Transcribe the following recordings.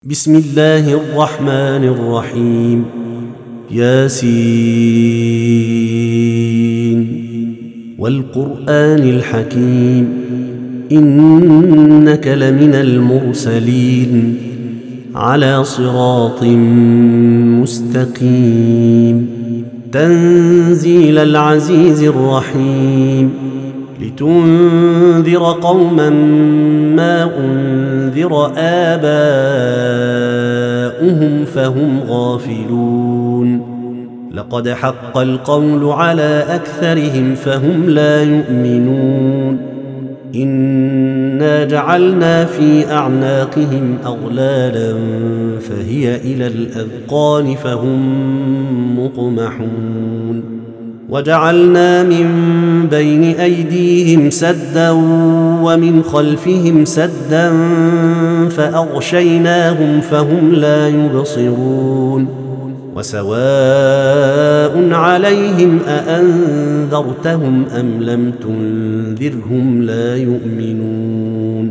بسم الله الرحمن الرحيم. ياسين والقرآن الحكيم إنك لمن المرسلين على صراط مستقيم تنزيل العزيز الرحيم لتنذر قوما ما أنذر آباؤهم فهم غافلون لقد حق القول على أكثرهم فهم لا يؤمنون إنا جعلنا في أعناقهم أغلالا فهي إلى الأذقان فهم مقمحون وجعلنا من بين أيديهم سدا ومن خلفهم سدا فأغشيناهم فهم لا يبصرون وسواء عليهم أأنذرتهم أم لم تنذرهم لا يؤمنون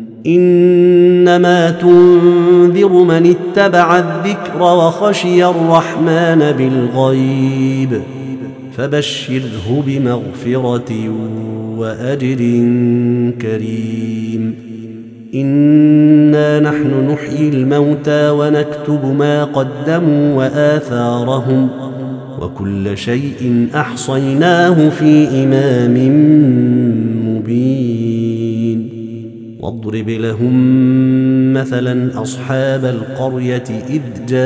إنما تنذر من اتبع الذكر وخشي الرحمن بالغيب فبشره بمغفرة وأجر كريم إنا نحن نحيي الموتى ونكتب ما قدموا وآثارهم وكل شيء أحصيناه في إمام مبين واضرب لهم مثلا أصحاب القرية إذ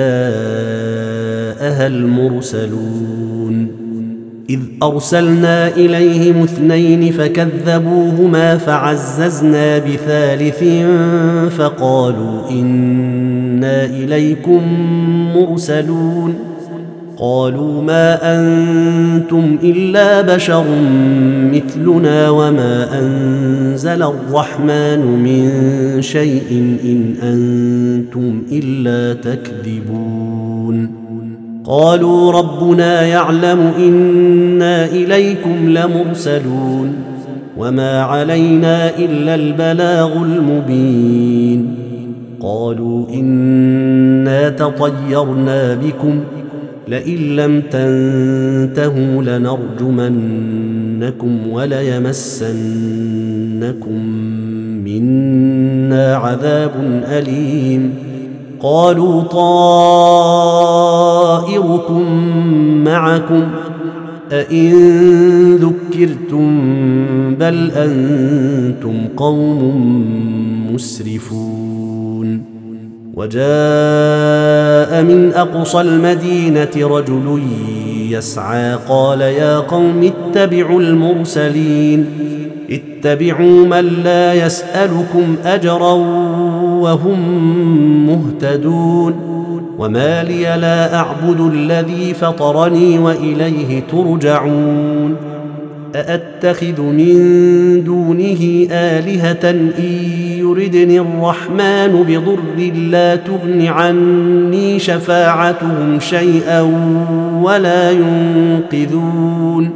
جاءها المرسلون إذ أرسلنا إليهم 2 فكذبوهما فعززنا بثالث فقالوا إنا إليكم مرسلون قالوا ما أنتم إلا بشر مثلنا وما أنزل الرحمن من شيء إن أنتم إلا تكذبون قالوا ربنا يعلم إنا إليكم لمرسلون وما علينا إلا البلاغ المبين قالوا إنا تطيرنا بكم لئن لم تنتهوا لنرجمنكم وليمسنكم منا عذاب أليم قالوا طائركم معكم أئن ذكرتم بل أنتم قوم مسرفون وجاء من أقصى المدينة رجل يسعى قال يا قوم اتبعوا المرسلين اتبعوا من لا يسألكم أجرا وهم مهتدون وما لي لا أعبد الذي فطرني وإليه ترجعون أأتخذ من دونه آلهة إن يردني الرحمن بضر لا تغن عني شفاعتهم شيئا ولا ينقذون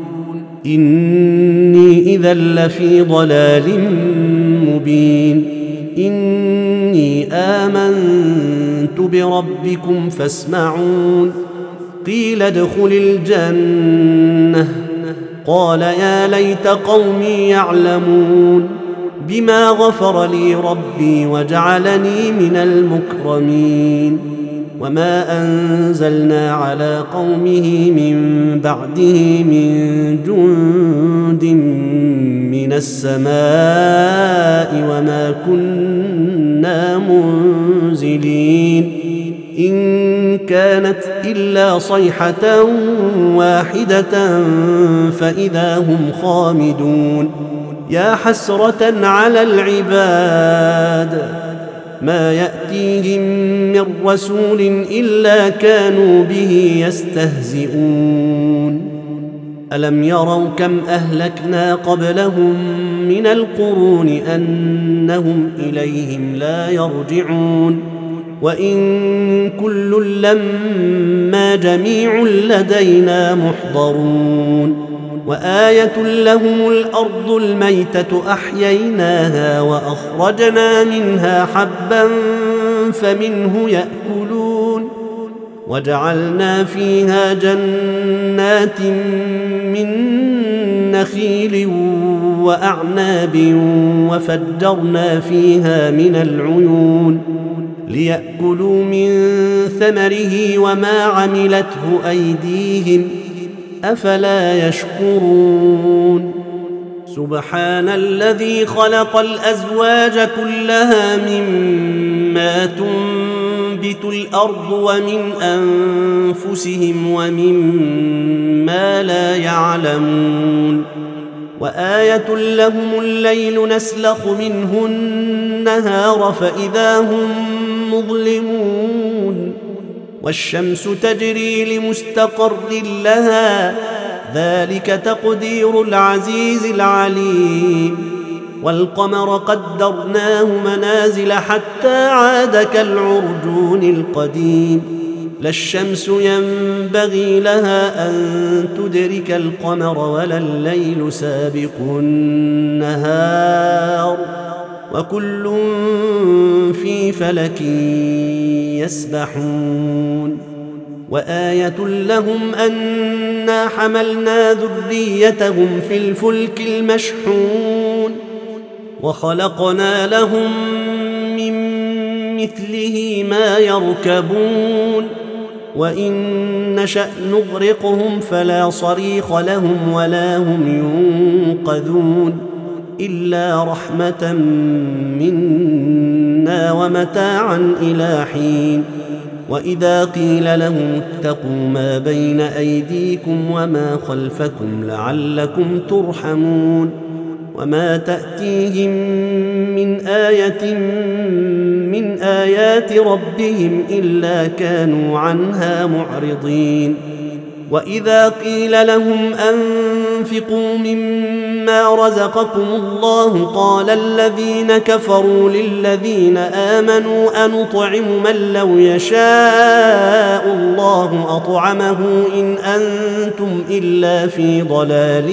إني إذا لفي ضلال مبين إني آمنت بربكم فاسمعون قيل ادخل الجنة قال يا ليت قومي يعلمون بما غفر لي ربي وجعلني من المكرمين وما أنزلنا على قومه من بعده من جند من السماء وما كنا منزلين إن كانت إلا صيحة واحدة فإذا هم خامدون يا حسرة على العباد ما يأتيهم من رسول إلا كانوا به يستهزئون ألم يروا كم أهلكنا قبلهم من القرون أنهم إليهم لا يرجعون وإن كل لما جميع لدينا محضرون وآية لهم الأرض الميتة أحييناها وأخرجنا منها حبا فمنه يأكلون وجعلنا فيها جنات من نخيل وأعناب وفجرنا فيها من العيون ليأكلوا من ثمره وما عملته أيديهم أفلا يشكرون سبحان الذي خلق الأزواج كلها مما تنبت الأرض ومن أنفسهم ومما لا يعلمون وآية لهم الليل نسلخ منه النهار فإذا هم مظلمون والشمس تجري لمستقر لها ذلك تقدير العزيز العليم والقمر قدرناه منازل حتى عاد كالعرجون القديم لا الشمس ينبغي لها أن تدرك القمر ولا الليل سابق النهار وكل في فلك يسبحون وآية لهم أنا حملنا ذريتهم في الفلك المشحون وخلقنا لهم من مثله ما يركبون وإن نشأ نغرقهم فلا صريخ لهم ولا هم ينقذون إلا رحمة منا ومتاعا إلى حين وإذا قيل لهم اتقوا ما بين أيديكم وما خلفكم لعلكم ترحمون وما تأتيهم من آية من آيات ربهم إلا كانوا عنها معرضين وإذا قيل لهم أنفقوا مما رزقكم الله قال الذين كفروا للذين آمنوا أنطعم من لو يشاء الله أطعمه إن أنتم إلا في ضلال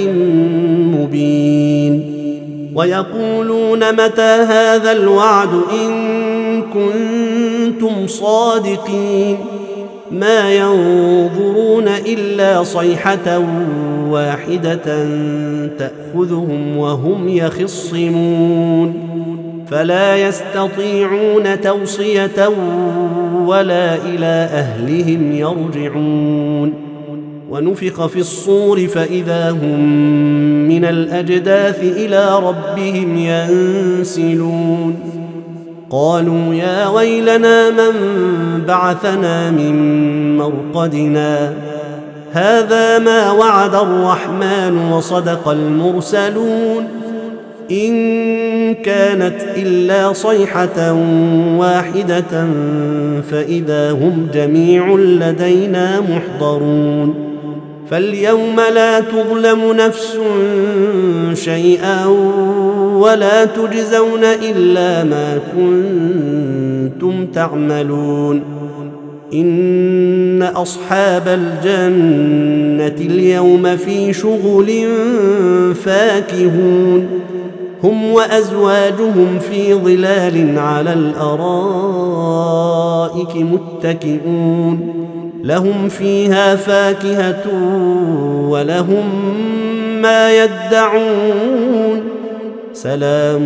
مبين ويقولون متى هذا الوعد إن كنتم صادقين ما ينظرون إلا صيحة واحدة تأخذهم وهم يخصمون فلا يستطيعون توصية ولا إلى أهلهم يرجعون ونفخ في الصور فإذا هم من الأجداث إلى ربهم ينسلون قالوا يا ويلنا من بعثنا من مرقدنا هذا ما وعد الرحمن وصدق المرسلون إن كانت إلا صيحة واحدة فإذا هم جميع لدينا محضرون فاليوم لا تظلم نفس شيئا ولا تجزون إلا ما كنتم تعملون إن أصحاب الجنة اليوم في شغل فاكهون هم وأزواجهم في ظلال على الأرائك متكئون لهم فيها فاكهة ولهم ما يدعون سلام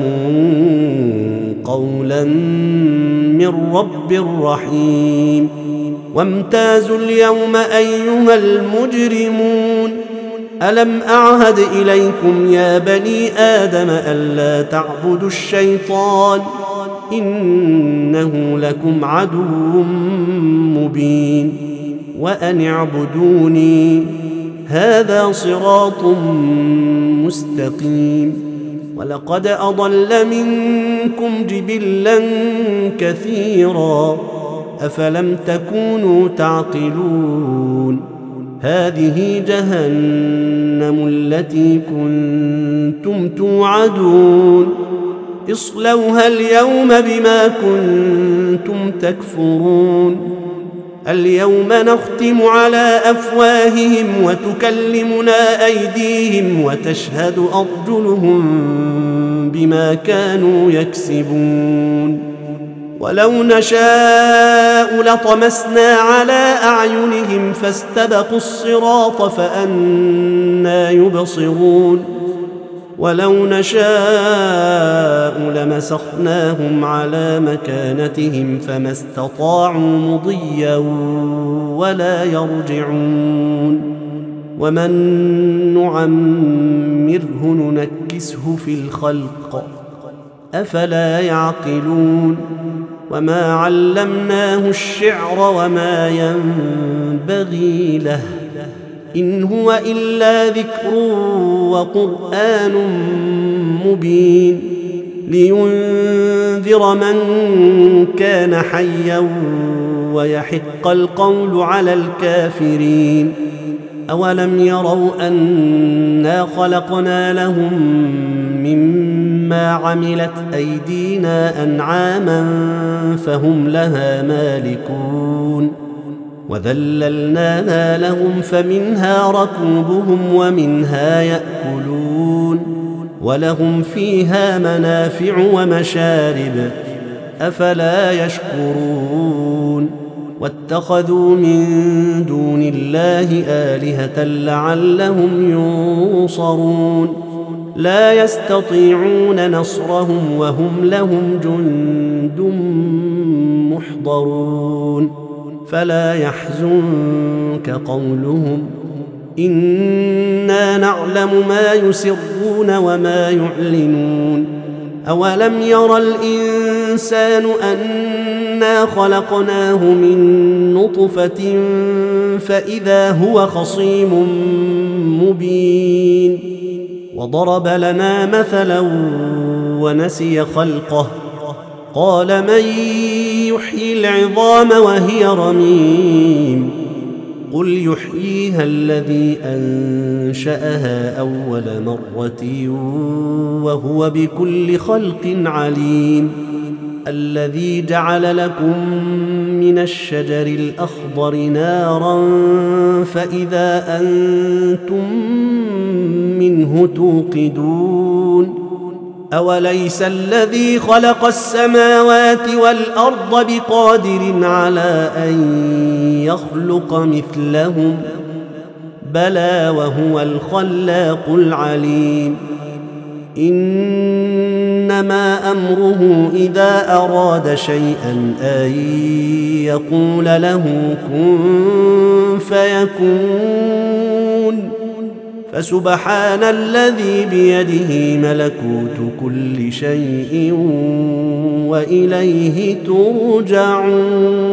قولا من رب رحيم وامتازوا اليوم أيها المجرمون ألم أعهد إليكم يا بني آدم ألا تعبدوا الشيطان إنه لكم عدو مبين وأن اعبدوني هذا صراط مستقيم ولقد أضل منكم جبلا كثيرا أفلم تكونوا تعقلون هذه جهنم التي كنتم توعدون اصلوها اليوم بما كنتم تكفرون اليوم نختم على أفواههم وتكلمنا أيديهم وتشهد أرجلهم بما كانوا يكسبون ولو نشاء لطمسنا على أعينهم فاستبقوا الصراط فأنى يبصرون ولو نشاء لمسخناهم على مكانتهم فما استطاعوا مضيا ولا يرجعون ومن نعمره ننكسه في الخلق أفلا يعقلون وما علمناه الشعر وما ينبغي له إن هو إلا ذكر وقرآن مبين لينذر من كان حيا ويحق القول على الكافرين أولم يروا أنا خلقنا لهم مما عملت أيدينا أنعاما فهم لها مالكون وذللناها لهم فمنها ركوبهم ومنها يأكلون ولهم فيها منافع ومشارب أفلا يشكرون واتخذوا من دون الله آلهة لعلهم ينصرون لا يستطيعون نصرهم وهم لهم جند محضرون فلا يحزنك قولهم إنا نعلم ما يسرون وما يعلنون أولم ير الإنسان أنا خلقناه من نطفة فإذا هو خصيم مبين وضرب لنا مثلا ونسي خلقه قال من يحيي العظام وهي رميم قل يحييها الذي أنشأها أول مرة وهو بكل خلق عليم الذي جعل لكم من الشجر الأخضر نارا فإذا أنتم منه توقدون أوليس الذي خلق السماوات والأرض بقادر على أن يخلق مثلهم بلى وهو الخلاق العليم إنما أمره إذا أراد شيئا أن يقول له كن فيكون فسبحان الذي بيده ملكوت كل شيء وإليه ترجعون